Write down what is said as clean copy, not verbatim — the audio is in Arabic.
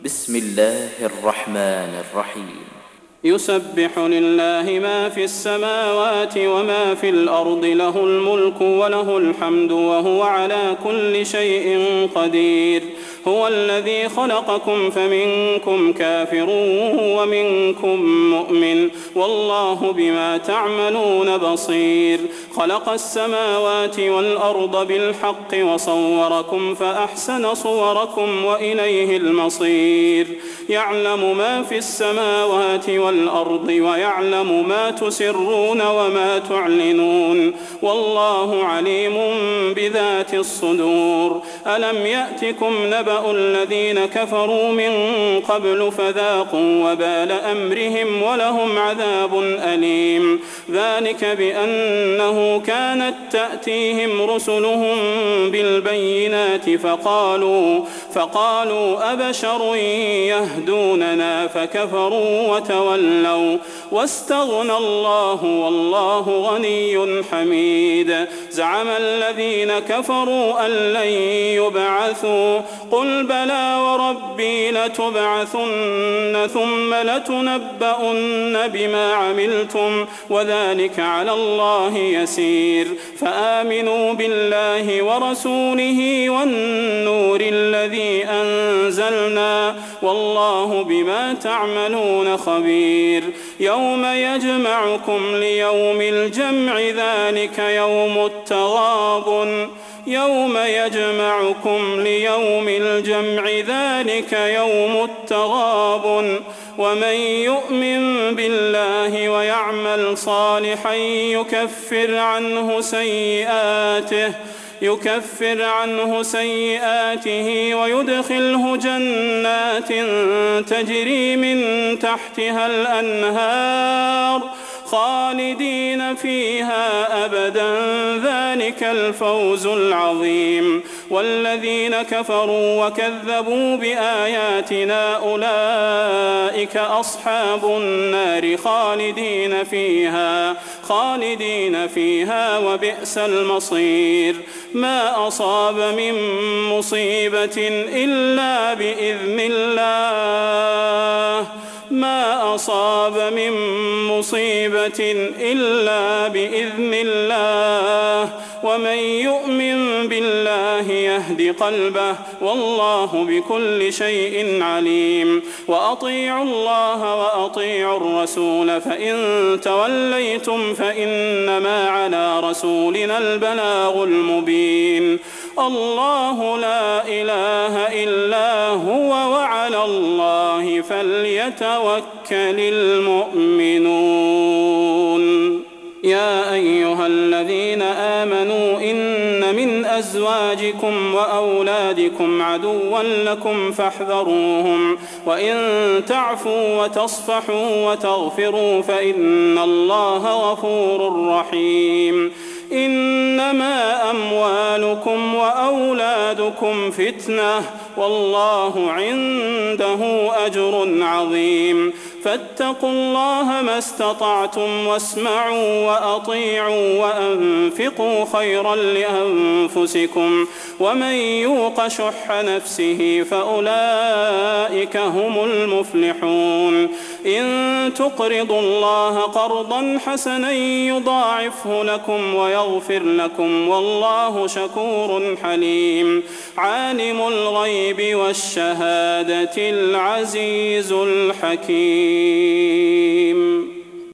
بسم الله الرحمن الرحيم. يسبح لله ما في السماوات وما في الأرض، له الملك وله الحمد وهو على كل شيء قدير. هو الذي خلقكم فمنكم كافر ومنكم مؤمن، والله بما تعملون بصير. خلق السماوات والأرض بالحق وصوركم فأحسن صوركم وإليه المصير. يعلم ما في السماوات والأرض ويعلم ما تسرون وما تعلنون، والله عليم بذات الصدور. ألم يأتكم نبأ الذين كفروا من قبل فذاقوا وبال أمرهم ولهم عذاب أليم. ذلك بأنه كانت تأتيهم رسلهم بالبينات فقالوا أبشر يهدوننا فكفروا وتولوا واستغنى الله والله غني حميد. زعم الذين كفروا أن لن يبعثوا، قل بلى وربي لتبعثن ثم لتنبؤن بما عملتم وذلك على الله يسير. فآمنوا بالله ورسوله والنور الذي أنزلنا، والله بما تعملون خبير. يوم يجمعكم ليوم الجمع ذلك يوم التغابن، يوم يجمعكم ليوم الجمع ذلك يوم التغابن. ومن يؤمن بالله ويعمل صالحا يكفر عنه سيئاته ويدخله جنات تجري من تحتها الأنهار خالدين فيها أبدا، ذلك الفوز العظيم. والذين كفروا وكذبوا بآياتنا أولئك أصحاب النار خالدين فيها وبئس المصير. ما أصاب من مصيبة إلا بإذن الله، ما أصاب من مصيبة إلا بإذن الله، ومن يؤمن بالله يهد قلبه، والله بكل شيء عليم. وأطيعوا الله وأطيعوا الرسول، فإن توليتم فإنما على رسولنا البلاغ المبين. الله لا إله إلا هو وعلى الله فليتوكل المؤمنون. يا أيها الذين آمنوا إن من أزواجكم وأولادكم عدوا لكم فاحذروهم، وإن تعفوا وتصفحوا وتغفروا فإن الله غفور رحيم. إنما أموالكم وأولادكم فتنة، والله عنده أجر عظيم. فاتقوا الله ما استطعتم واسمعوا وأطيعوا وأنفقوا خيرا لأنفسكم، ومن يوق شح نفسه فأولئك هم المفلحون. إن تقرضوا الله قرضا حسنا يضاعفه لكم ويغفر لكم، والله شكور حليم. عالم الغيب والشهادة العزيز الحكيم.